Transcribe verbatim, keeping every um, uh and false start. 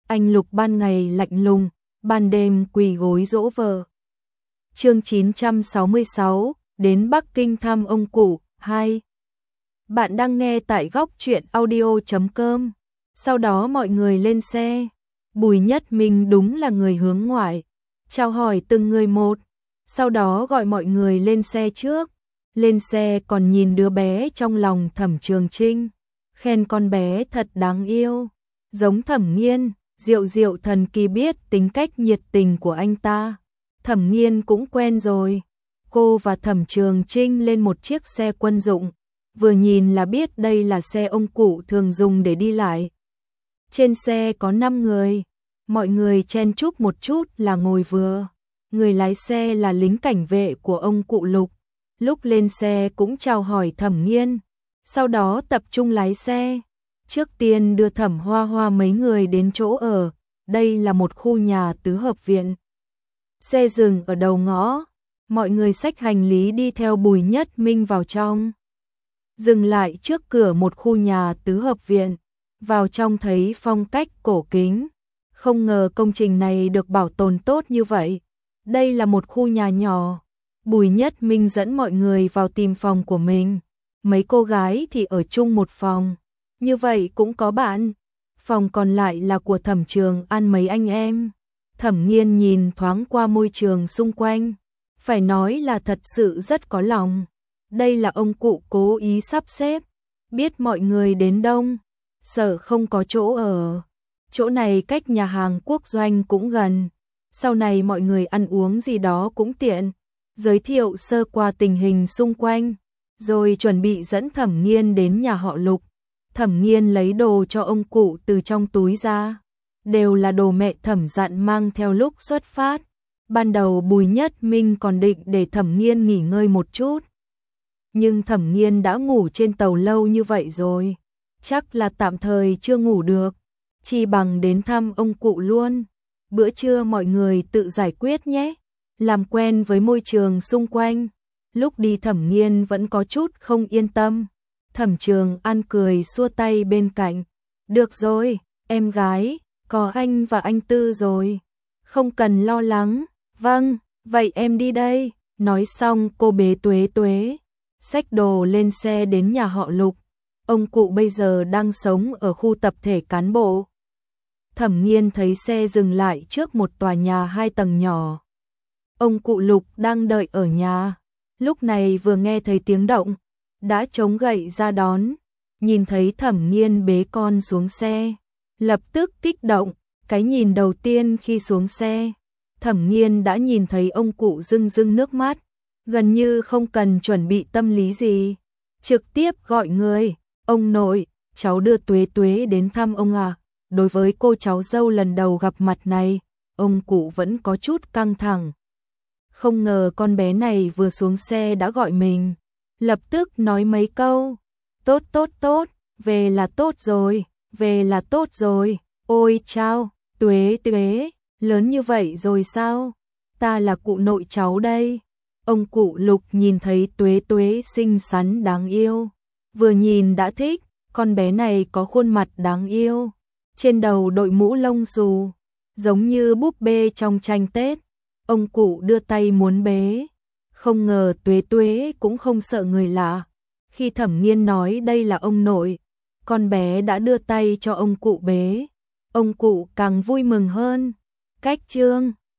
anh Lục ban ngày lạnh lùng, ban đêm quỳ gối dỗ vợ. Chương chín trăm sáu mươi sáu, đến Bắc Kinh thăm ông cụ, hai. Bạn đang nghe tại góc truyện audio chấm com. Sau đó mọi người lên xe. Bùi Nhất Minh đúng là người hướng ngoại, chào hỏi từng người một, sau đó gọi mọi người lên xe trước. Lên xe còn nhìn đứa bé trong lòng Thẩm Trường Trinh, khen con bé thật đáng yêu, giống Thẩm Nghiên. Diệu Diệu thần kỳ biết tính cách nhiệt tình của anh ta. Thẩm Nghiên cũng quen rồi. Cô và Thẩm Trường Trinh lên một chiếc xe quân dụng, vừa nhìn là biết đây là xe ông cụ thường dùng để đi lại. Trên xe có năm người, mọi người chen chúc một chút là ngồi vừa. Người lái xe là lính cảnh vệ của ông cụ Lục, lúc lên xe cũng chào hỏi Thẩm Nghiên, sau đó tập trung lái xe. Trước tiên đưa Thẩm Hoa Hoa mấy người đến chỗ ở, đây là một khu nhà tứ hợp viện. Xe dừng ở đầu ngõ, mọi người xách hành lý đi theo Bùi Nhất Minh vào trong. Dừng lại trước cửa một khu nhà tứ hợp viện, vào trong thấy phong cách cổ kính. Không ngờ công trình này được bảo tồn tốt như vậy. Đây là một khu nhà nhỏ. Bùi Nhất Minh dẫn mọi người vào tìm phòng của mình. Mấy cô gái thì ở chung một phòng. Như vậy cũng có bạn. Phòng còn lại là của Thẩm Trường An mấy anh em. Thẩm Nghiên nhìn thoáng qua môi trường xung quanh, phải nói là thật sự rất có lòng. Đây là ông cụ cố ý sắp xếp, biết mọi người đến đông, sợ không có chỗ ở. Chỗ này cách nhà hàng Quốc Doanh cũng gần, sau này mọi người ăn uống gì đó cũng tiện. Giới thiệu sơ qua tình hình xung quanh, rồi chuẩn bị dẫn Thẩm Nghiên đến nhà họ Lục. Thẩm Nghiên lấy đồ cho ông cụ từ trong túi ra, đều là đồ mẹ Thẩm dặn mang theo lúc xuất phát. Ban đầu Bùi Nhất Minh còn định để Thẩm Nghiên nghỉ ngơi một chút, nhưng Thẩm Nghiên đã ngủ trên tàu lâu như vậy rồi, chắc là tạm thời chưa ngủ được, chỉ bằng đến thăm ông cụ luôn. Bữa trưa mọi người tự giải quyết nhé, làm quen với môi trường xung quanh. Lúc đi Thẩm Nghiên vẫn có chút không yên tâm. Thẩm Trường An cười xua tay bên cạnh. Được rồi, em gái, có anh và anh Tư rồi, không cần lo lắng. Vâng, vậy em đi đây. Nói xong cô bế Tuế Tuế, xách đồ lên xe đến nhà họ Lục. Ông cụ bây giờ đang sống ở khu tập thể cán bộ. Thẩm Nghiên thấy xe dừng lại trước một tòa nhà hai tầng nhỏ. Ông cụ Lục đang đợi ở nhà, lúc này vừa nghe thấy tiếng động, đã chống gậy ra đón. Nhìn thấy Thẩm Nghiên bế con xuống xe, lập tức kích động. Cái nhìn đầu tiên khi xuống xe, Thẩm Nghiên đã nhìn thấy ông cụ rưng rưng nước mắt, gần như không cần chuẩn bị tâm lý gì, trực tiếp gọi người. Ông nội, cháu đưa Tuế Tuế đến thăm ông à. Đối với cô cháu dâu lần đầu gặp mặt này, ông cụ vẫn có chút căng thẳng. Không ngờ con bé này vừa xuống xe đã gọi mình, lập tức nói mấy câu. Tốt tốt tốt, về là tốt rồi, về là tốt rồi. Ôi chao, Tuế Tuế, lớn như vậy rồi sao? Ta là cụ nội cháu đây. Ông cụ Lục nhìn thấy Tuế Tuế xinh xắn đáng yêu, vừa nhìn đã thích. Con bé này có khuôn mặt đáng yêu, trên đầu đội mũ lông xù, giống như búp bê trong tranh Tết. Ông cụ đưa tay muốn bế, không ngờ Tuế Tuế cũng không sợ người lạ. Khi Thẩm Nghiên nói đây là ông nội, con bé đã đưa tay cho ông cụ bế. Ông cụ càng vui mừng hơn. Cách trương,